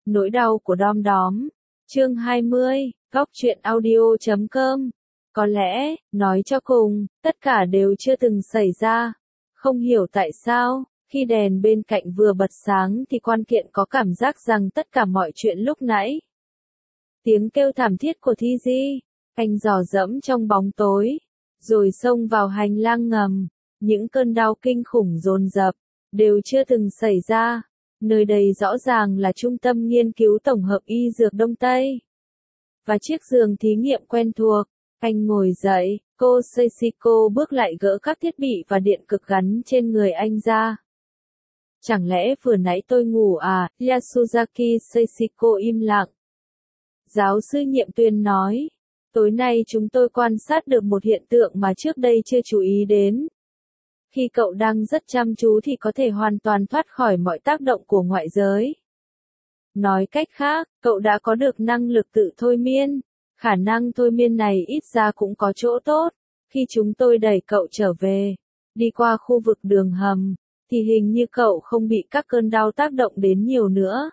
Nỗi đau của Đom Đóm. Chương 20, Góc truyện audio.com. Có lẽ, nói cho cùng, tất cả đều chưa từng xảy ra. Không hiểu tại sao, khi đèn bên cạnh vừa bật sáng thì Quan Kiện có cảm giác rằng tất cả mọi chuyện lúc nãy. Tiếng kêu thảm thiết của Thi Di, anh dò dẫm trong bóng tối, rồi xông vào hành lang ngầm, những cơn đau kinh khủng dồn dập, đều chưa từng xảy ra. Nơi đây rõ ràng là trung tâm nghiên cứu tổng hợp y dược Đông Tây. Và chiếc giường thí nghiệm quen thuộc, anh ngồi dậy, cô Seishiko bước lại gỡ các thiết bị và điện cực gắn trên người anh ra. Chẳng lẽ vừa nãy tôi ngủ à? Yasuzaki Seishiko im lặng. Giáo sư Nhiệm Tuyên nói, tối nay chúng tôi quan sát được một hiện tượng mà trước đây chưa chú ý đến. Khi cậu đang rất chăm chú thì có thể hoàn toàn thoát khỏi mọi tác động của ngoại giới. Nói cách khác, cậu đã có được năng lực tự thôi miên. Khả năng thôi miên này ít ra cũng có chỗ tốt. Khi chúng tôi đẩy cậu trở về, đi qua khu vực đường hầm, thì hình như cậu không bị các cơn đau tác động đến nhiều nữa.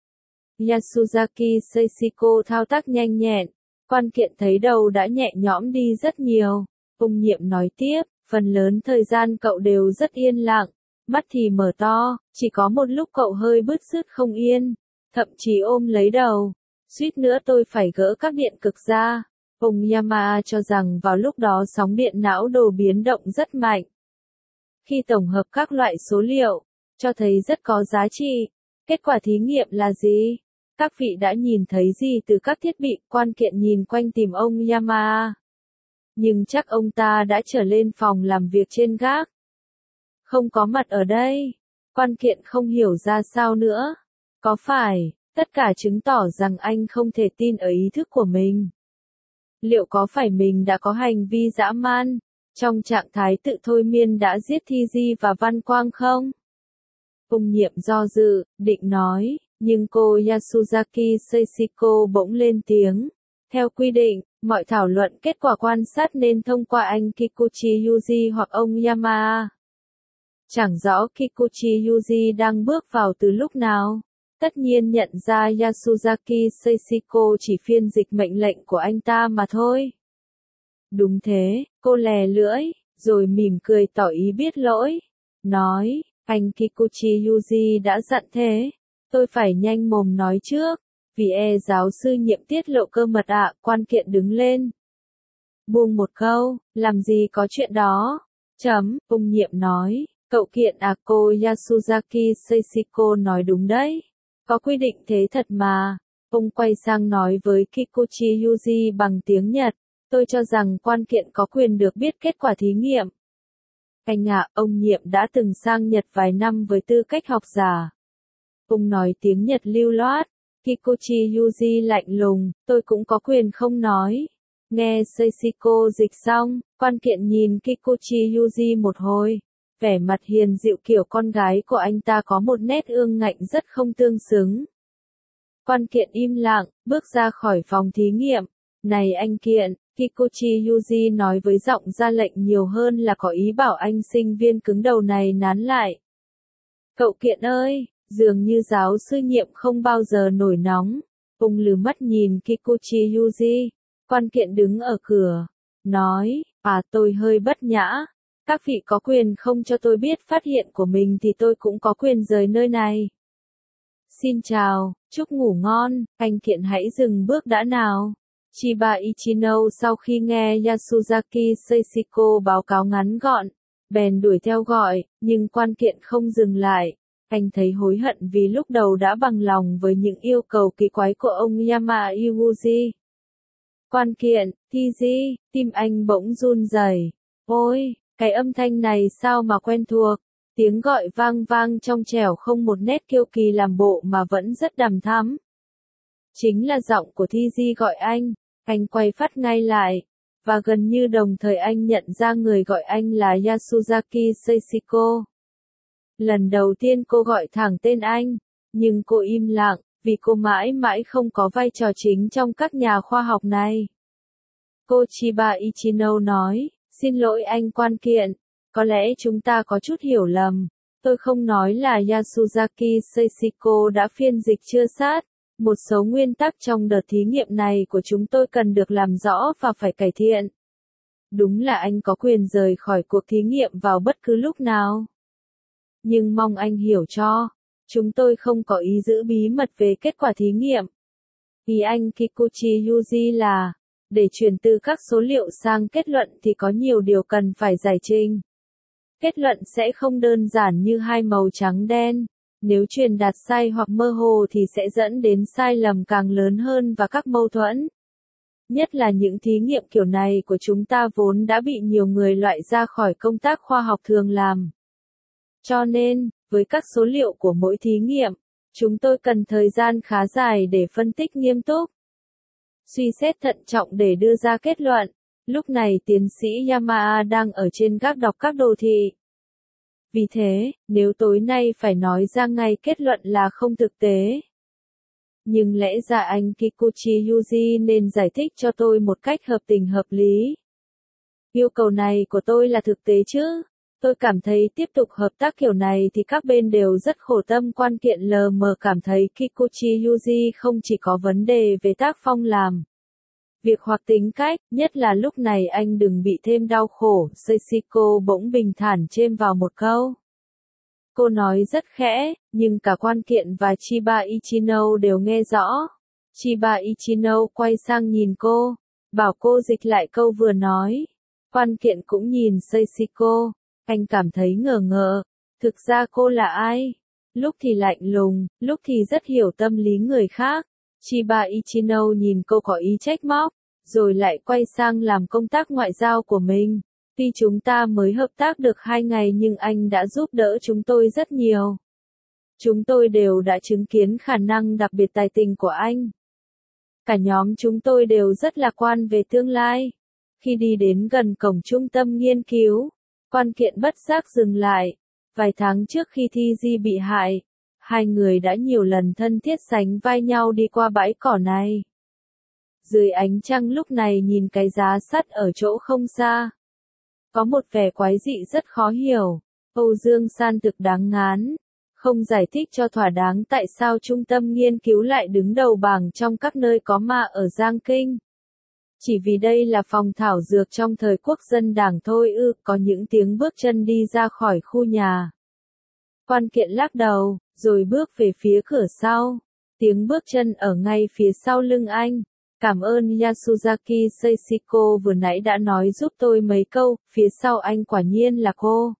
Yasuzaki Seishiko thao tác nhanh nhẹn, Quan Kiện thấy đầu đã nhẹ nhõm đi rất nhiều. Ông Nhiệm nói tiếp, phần lớn thời gian cậu đều rất yên lặng, mắt thì mở to, chỉ có một lúc cậu hơi bứt rứt không yên, thậm chí ôm lấy đầu. Suýt nữa tôi phải gỡ các điện cực ra. Ông Yama cho rằng vào lúc đó sóng điện não đồ biến động rất mạnh. Khi tổng hợp các loại số liệu, cho thấy rất có giá trị. Kết quả thí nghiệm là gì? Các vị đã nhìn thấy gì từ các thiết bị? Quan Kiện nhìn quanh tìm ông Yama. Nhưng chắc ông ta đã trở lên phòng làm việc trên gác. Không có mặt ở đây. Quan Kiện không hiểu ra sao nữa. Có phải, tất cả chứng tỏ rằng anh không thể tin ở ý thức của mình. Liệu có phải mình đã có hành vi dã man, trong trạng thái tự thôi miên đã giết Thi Di và Văn Quang không? Ông Nhiệm do dự, định nói, nhưng cô Yasuzaki Seishiko bỗng lên tiếng. Theo quy định, mọi thảo luận kết quả quan sát nên thông qua anh Kikuchi Yuji hoặc ông Yama. Chẳng rõ Kikuchi Yuji đang bước vào từ lúc nào. Tất nhiên nhận ra Yasuzaki Seishiko chỉ phiên dịch mệnh lệnh của anh ta mà thôi. Đúng thế, cô lè lưỡi, rồi mỉm cười tỏ ý biết lỗi. Nói, anh Kikuchi Yuji đã dặn thế. Tôi phải nhanh mồm nói trước, vì giáo sư Nhiệm tiết lộ cơ mật ạ. Quan Kiện đứng lên. Buông một câu, làm gì có chuyện đó. Ông Nhiệm nói, cậu Kiện à? Cô Yasuzaki Seishiko nói đúng đấy. Có quy định thế thật mà. Ông quay sang nói với Kikuchi Yuji bằng tiếng Nhật. Tôi cho rằng Quan Kiện có quyền được biết kết quả thí nghiệm. Anh ạ, ông Nhiệm đã từng sang Nhật vài năm với tư cách học giả. Ông nói tiếng Nhật lưu loát. Kikuchi Yuji lạnh lùng, tôi cũng có quyền không nói. Nghe Seishiko dịch xong, Quan Kiện nhìn Kikuchi Yuji một hồi. Vẻ mặt hiền dịu kiểu con gái của anh ta có một nét ương ngạnh rất không tương xứng. Quan Kiện im lặng, bước ra khỏi phòng thí nghiệm. Này anh Kiện, Kikuchi Yuji nói với giọng ra lệnh nhiều hơn là có ý bảo anh sinh viên cứng đầu này nán lại. Cậu Kiện ơi, dường như giáo sư Nhiệm không bao giờ nổi nóng. Ông lừ mắt nhìn Kikuchi Yuji. Quan Kiện đứng ở cửa, nói, tôi hơi bất nhã. Các vị có quyền không cho tôi biết phát hiện của mình thì tôi cũng có quyền rời nơi này. Xin chào, chúc ngủ ngon, anh Kiện hãy dừng bước đã nào. Chiba Ichino sau khi nghe Yasuzaki Seishiko báo cáo ngắn gọn, bèn đuổi theo gọi, nhưng Quan Kiện không dừng lại. Anh thấy hối hận vì lúc đầu đã bằng lòng với những yêu cầu kỳ quái của ông Yama Iwuji. Quan Kiện, Thi Di, tim anh bỗng run rẩy. Ôi, cái âm thanh này sao mà quen thuộc. Tiếng gọi vang vang trong trẻo không một nét kiêu kỳ làm bộ mà vẫn rất đằm thắm. Chính là giọng của Thi Di gọi anh quay phát ngay lại. Và gần như đồng thời anh nhận ra người gọi anh là Yasuzaki Seishiko. Lần đầu tiên cô gọi thẳng tên anh, nhưng cô im lặng, vì cô mãi mãi không có vai trò chính trong các nhà khoa học này. Cô Chiba Ichino nói, xin lỗi anh Quan Kiện, có lẽ chúng ta có chút hiểu lầm. Tôi không nói là Yasuzaki Seishiko đã phiên dịch chưa sát, Một số nguyên tắc trong đợt thí nghiệm này của chúng tôi cần được làm rõ và phải cải thiện. Đúng là anh có quyền rời khỏi cuộc thí nghiệm vào bất cứ lúc nào. Nhưng mong anh hiểu cho, chúng tôi không có ý giữ bí mật về kết quả thí nghiệm. Ý anh Kikuchi Yuji là, để chuyển từ các số liệu sang kết luận thì có nhiều điều cần phải giải trình. Kết luận sẽ không đơn giản như hai màu trắng đen. Nếu truyền đạt sai hoặc mơ hồ thì sẽ dẫn đến sai lầm càng lớn hơn và các mâu thuẫn. Nhất là những thí nghiệm kiểu này của chúng ta vốn đã bị nhiều người loại ra khỏi công tác khoa học thường làm. Cho nên, với các số liệu của mỗi thí nghiệm, chúng tôi cần thời gian khá dài để phân tích nghiêm túc, suy xét thận trọng để đưa ra kết luận. Lúc này tiến sĩ Yamaha đang ở trên gác đọc các đồ thị. Vì thế, nếu tối nay phải nói ra ngay kết luận là không thực tế. Nhưng lẽ ra anh Kikuchi Yuji nên giải thích cho tôi một cách hợp tình hợp lý. Yêu cầu này của tôi là thực tế chứ? Tôi cảm thấy tiếp tục hợp tác kiểu này thì các bên đều rất khổ tâm. Quan kiện LM cảm thấy Kikuchi Yuji không chỉ có vấn đề về tác phong làm việc hoặc tính cách, nhất là lúc này anh đừng bị thêm đau khổ. Seishiko bỗng bình thản chêm vào một câu. Cô nói rất khẽ, nhưng cả quan kiện và Chiba Ichino đều nghe rõ. Chiba Ichino quay sang nhìn cô, bảo cô dịch lại câu vừa nói. Quan kiện cũng nhìn Seishiko, anh cảm thấy ngờ ngợ. Thực ra cô là ai? Lúc thì lạnh lùng, lúc thì rất hiểu tâm lý người khác. Chiba Ichino nhìn cô có ý trách móc, rồi lại quay sang làm công tác ngoại giao của mình. Tuy chúng ta mới hợp tác được 2 ngày nhưng anh đã giúp đỡ chúng tôi rất nhiều. Chúng tôi đều đã chứng kiến khả năng đặc biệt tài tình của anh. Cả nhóm chúng tôi đều rất lạc quan về tương lai. Khi đi đến gần cổng trung tâm nghiên cứu, quan kiện bất giác dừng lại. Vài tháng trước khi Thi Di bị hại, hai người đã nhiều lần thân thiết sánh vai nhau đi qua bãi cỏ này. Dưới ánh trăng lúc này nhìn cái giá sắt ở chỗ không xa. Có một vẻ quái dị rất khó hiểu. Âu Dương San thực đáng ngán. Không giải thích cho thỏa đáng tại sao trung tâm nghiên cứu lại đứng đầu bảng trong các nơi có ma ở Giang Kinh. Chỉ vì đây là phòng thảo dược trong thời quốc dân đảng thôi ư. Có những tiếng bước chân đi ra khỏi khu nhà. Quan kiện lắc đầu, rồi bước về phía cửa sau. Tiếng bước chân ở ngay phía sau lưng anh. Cảm ơn Yasuzaki Seishiko vừa nãy đã nói giúp tôi mấy câu, phía sau anh quả nhiên là cô.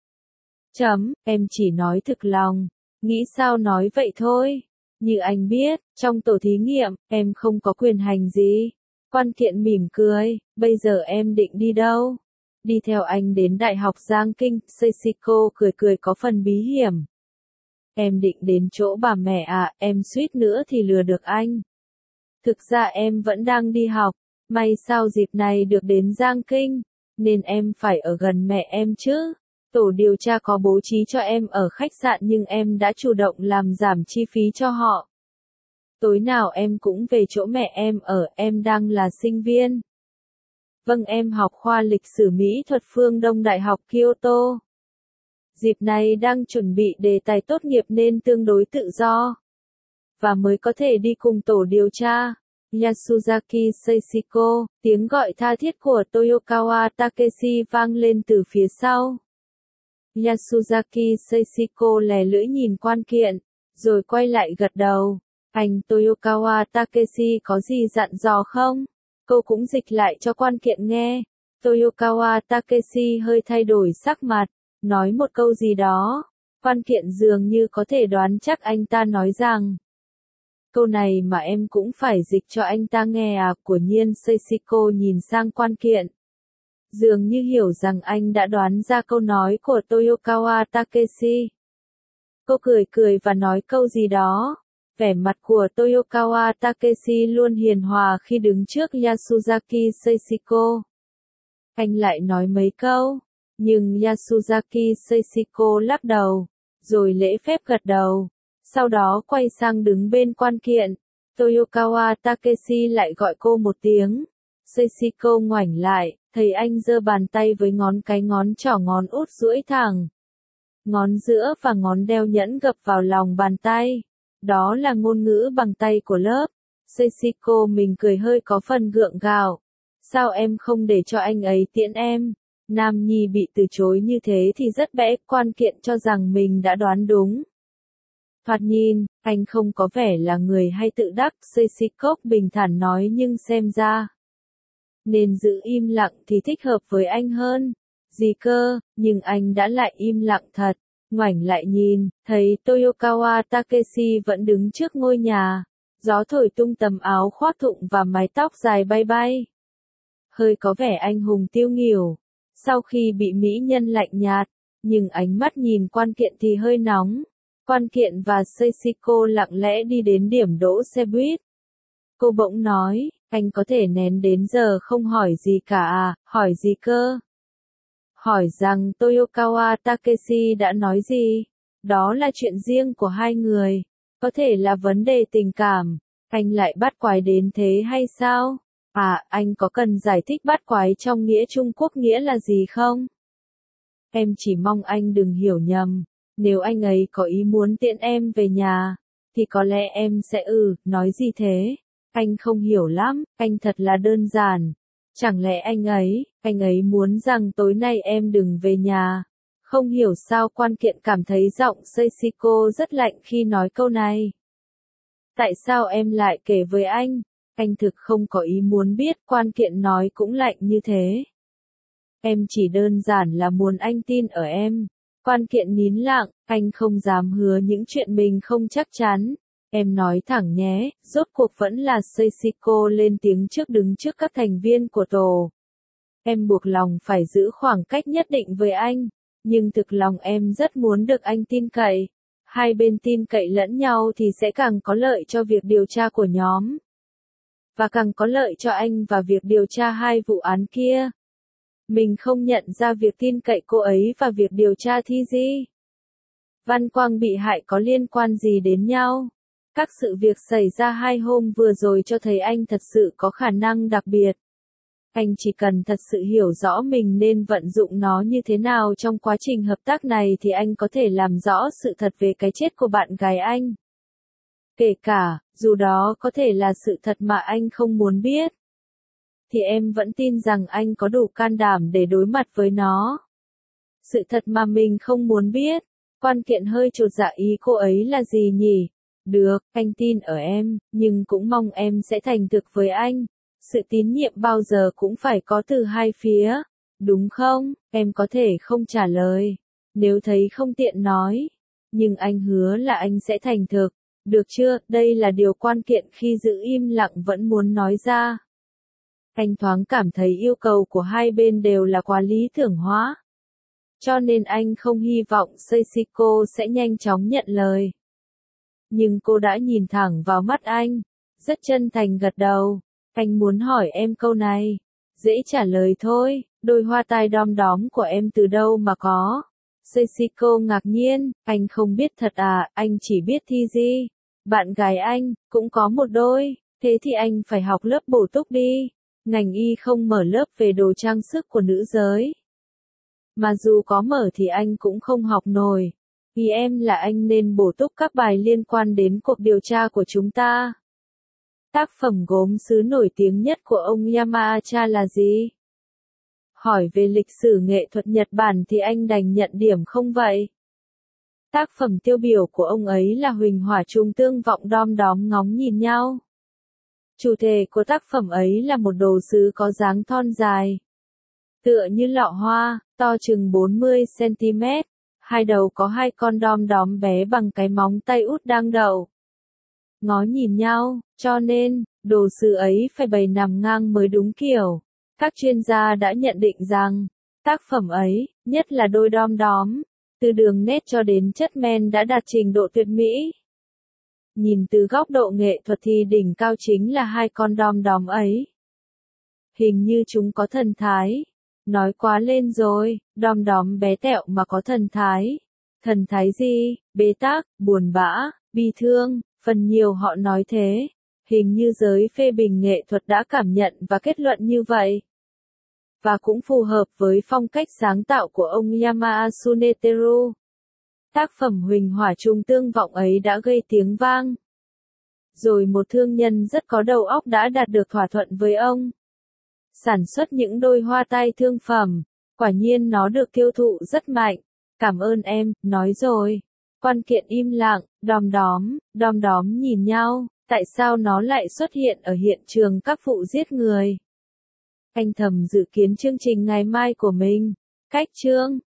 Em chỉ nói thực lòng, nghĩ sao nói vậy thôi. Như anh biết, trong tổ thí nghiệm, em không có quyền hành gì. Quan kiện mỉm cười, bây giờ em định đi đâu? Đi theo anh đến Đại học Giang Kinh, Seishiko cười có phần bí hiểm. Em định đến chỗ bà mẹ à, em suýt nữa thì lừa được anh. Thực ra em vẫn đang đi học, may sao dịp này được đến Giang Kinh, nên em phải ở gần mẹ em chứ. Tổ điều tra có bố trí cho em ở khách sạn nhưng em đã chủ động làm giảm chi phí cho họ. Tối nào em cũng về chỗ mẹ em ở, em đang là sinh viên. Vâng, em học khoa lịch sử Mỹ thuật phương Đông Đại học Kyoto. Dịp này đang chuẩn bị đề tài tốt nghiệp nên tương đối tự do. Và mới có thể đi cùng tổ điều tra. Yasuzaki Seishiko, tiếng gọi tha thiết của Toyokawa Takeshi vang lên từ phía sau. Yasuzaki Seishiko lè lưỡi nhìn quan kiện, rồi quay lại gật đầu. Anh Toyokawa Takeshi có gì dặn dò không? Cô cũng dịch lại cho quan kiện nghe. Toyokawa Takeshi hơi thay đổi sắc mặt, nói một câu gì đó. Quan kiện dường như có thể đoán chắc anh ta nói rằng. Câu này mà em cũng phải dịch cho anh ta nghe à, của nhiên Seishiko nhìn sang quan kiện. Dường như hiểu rằng anh đã đoán ra câu nói của Toyokawa Takeshi. Cô cười và nói câu gì đó. Vẻ mặt của Toyokawa Takeshi luôn hiền hòa khi đứng trước Yasuzaki Seishiko. Anh lại nói mấy câu, nhưng Yasuzaki Seishiko lắc đầu, rồi lễ phép gật đầu. Sau đó quay sang đứng bên quan kiện. Toyokawa Takeshi lại gọi cô một tiếng. Seishiko ngoảnh lại, thấy anh giơ bàn tay với cái ngón trỏ ngón út duỗi thẳng. Ngón giữa và ngón đeo nhẫn gập vào lòng bàn tay. Đó là ngôn ngữ bằng tay của lớp. Seishiko mình cười hơi có phần gượng gạo. Sao em không để cho anh ấy tiễn em? Nam Nhi bị từ chối như thế thì rất bẽ, quan kiện cho rằng mình đã đoán đúng. Thoạt nhìn, anh không có vẻ là người hay tự đắc, Seishiko bình thản nói, nhưng xem ra nên giữ im lặng thì thích hợp với anh hơn. Gì cơ, nhưng anh đã lại im lặng thật. Ngoảnh lại nhìn, thấy Toyokawa Takeshi vẫn đứng trước ngôi nhà. Gió thổi tung tấm áo khoác thụng và mái tóc dài bay bay. Hơi có vẻ anh hùng tiêu nghỉu. Sau khi bị mỹ nhân lạnh nhạt, nhưng ánh mắt nhìn quan kiện thì hơi nóng. Quan kiện và Seishiko lặng lẽ đi đến điểm đỗ xe buýt. Cô bỗng nói, anh có thể nén đến giờ không hỏi gì cả à, hỏi gì cơ? Hỏi rằng Toyokawa Takeshi đã nói gì? Đó là chuyện riêng của hai người. Có thể là vấn đề tình cảm. Anh lại bắt quái đến thế hay sao? À, anh có cần giải thích bắt quái trong nghĩa Trung Quốc nghĩa là gì không? Em chỉ mong anh đừng hiểu nhầm. Nếu anh ấy có ý muốn tiễn em về nhà, thì có lẽ em sẽ nói gì thế? Anh không hiểu lắm, anh thật là đơn giản. Chẳng lẽ anh ấy muốn rằng tối nay em đừng về nhà? Không hiểu sao quan kiện cảm thấy giọng Seishiko rất lạnh khi nói câu này. Tại sao em lại kể với anh? Anh thực không có ý muốn biết, quan kiện nói cũng lạnh như thế. Em chỉ đơn giản là muốn anh tin ở em. Quan kiện nín lặng, anh không dám hứa những chuyện mình không chắc chắn. Em nói thẳng nhé, rốt cuộc vẫn là Seishiko lên tiếng trước, đứng trước các thành viên của tổ. Em buộc lòng phải giữ khoảng cách nhất định với anh, nhưng thực lòng em rất muốn được anh tin cậy. Hai bên tin cậy lẫn nhau thì sẽ càng có lợi cho việc điều tra của nhóm. Và càng có lợi cho anh và việc điều tra hai vụ án kia. Mình không nhận ra việc tin cậy cô ấy và việc điều tra Thi Di Văn Quang bị hại có liên quan gì đến nhau. Các sự việc xảy ra 2 hôm vừa rồi cho thấy anh thật sự có khả năng đặc biệt. Anh chỉ cần thật sự hiểu rõ mình nên vận dụng nó như thế nào trong quá trình hợp tác này thì anh có thể làm rõ sự thật về cái chết của bạn gái anh. Kể cả, dù đó có thể là sự thật mà anh không muốn biết, thì em vẫn tin rằng anh có đủ can đảm để đối mặt với nó. Sự thật mà mình không muốn biết. Quan kiện hơi chột dạ, ý cô ấy là gì nhỉ? Được, anh tin ở em, nhưng cũng mong em sẽ thành thực với anh. Sự tín nhiệm bao giờ cũng phải có từ hai phía. Đúng không? Em có thể không trả lời, nếu thấy không tiện nói. Nhưng anh hứa là anh sẽ thành thực. Được chưa? Đây là điều quan kiện khi giữ im lặng vẫn muốn nói ra. Anh thoáng cảm thấy yêu cầu của hai bên đều là quá lý tưởng hóa. Cho nên anh không hy vọng Seishiko sẽ nhanh chóng nhận lời. Nhưng cô đã nhìn thẳng vào mắt anh, rất chân thành gật đầu. Anh muốn hỏi em câu này. Dễ trả lời thôi, đôi hoa tai đom đóm của em từ đâu mà có? Seishiko ngạc nhiên, anh không biết thật à, anh chỉ biết Thi Di. Bạn gái anh, cũng có một đôi, thế thì anh phải học lớp bổ túc đi. Ngành y không mở lớp về đồ trang sức của nữ giới. Mà dù có mở thì anh cũng không học nổi. Ý em là anh nên bổ túc các bài liên quan đến cuộc điều tra của chúng ta. Tác phẩm gốm sứ nổi tiếng nhất của ông Yamaacha là gì? Hỏi về lịch sử nghệ thuật Nhật Bản thì anh đành nhận điểm không vậy? Tác phẩm tiêu biểu của ông ấy là Huỳnh Hỏa Trung Tương Vọng đom đóm ngóng nhìn nhau. Chủ đề của tác phẩm ấy là một đồ sứ có dáng thon dài, tựa như lọ hoa, to chừng 40 cm. Hai đầu có hai con đom đóm bé bằng cái móng tay út đang đậu. Ngó nhìn nhau, cho nên, đồ sứ ấy phải bày nằm ngang mới đúng kiểu. Các chuyên gia đã nhận định rằng, tác phẩm ấy, nhất là đôi đom đóm, từ đường nét cho đến chất men đã đạt trình độ tuyệt mỹ. Nhìn từ góc độ nghệ thuật thì đỉnh cao chính là hai con đom đóm ấy. Hình như chúng có thần thái. Nói quá lên rồi, đom đóm bé tẹo mà có thần thái. Thần thái gì? Bế tắc, buồn bã, bi thương, phần nhiều họ nói thế. Hình như giới phê bình nghệ thuật đã cảm nhận và kết luận như vậy. Và cũng phù hợp với phong cách sáng tạo của ông Yamaasu Neteru. Tác phẩm huỳnh hỏa trung tương vọng ấy đã gây tiếng vang. Rồi một thương nhân rất có đầu óc đã đạt được thỏa thuận với ông. Sản xuất những đôi hoa tai thương phẩm. Quả nhiên nó được tiêu thụ rất mạnh. Cảm ơn em, nói rồi. Quan kiện im lặng, đom đóm nhìn nhau, tại sao nó lại xuất hiện ở hiện trường các vụ giết người. Anh thầm dự kiến chương trình ngày mai của mình. Cách chương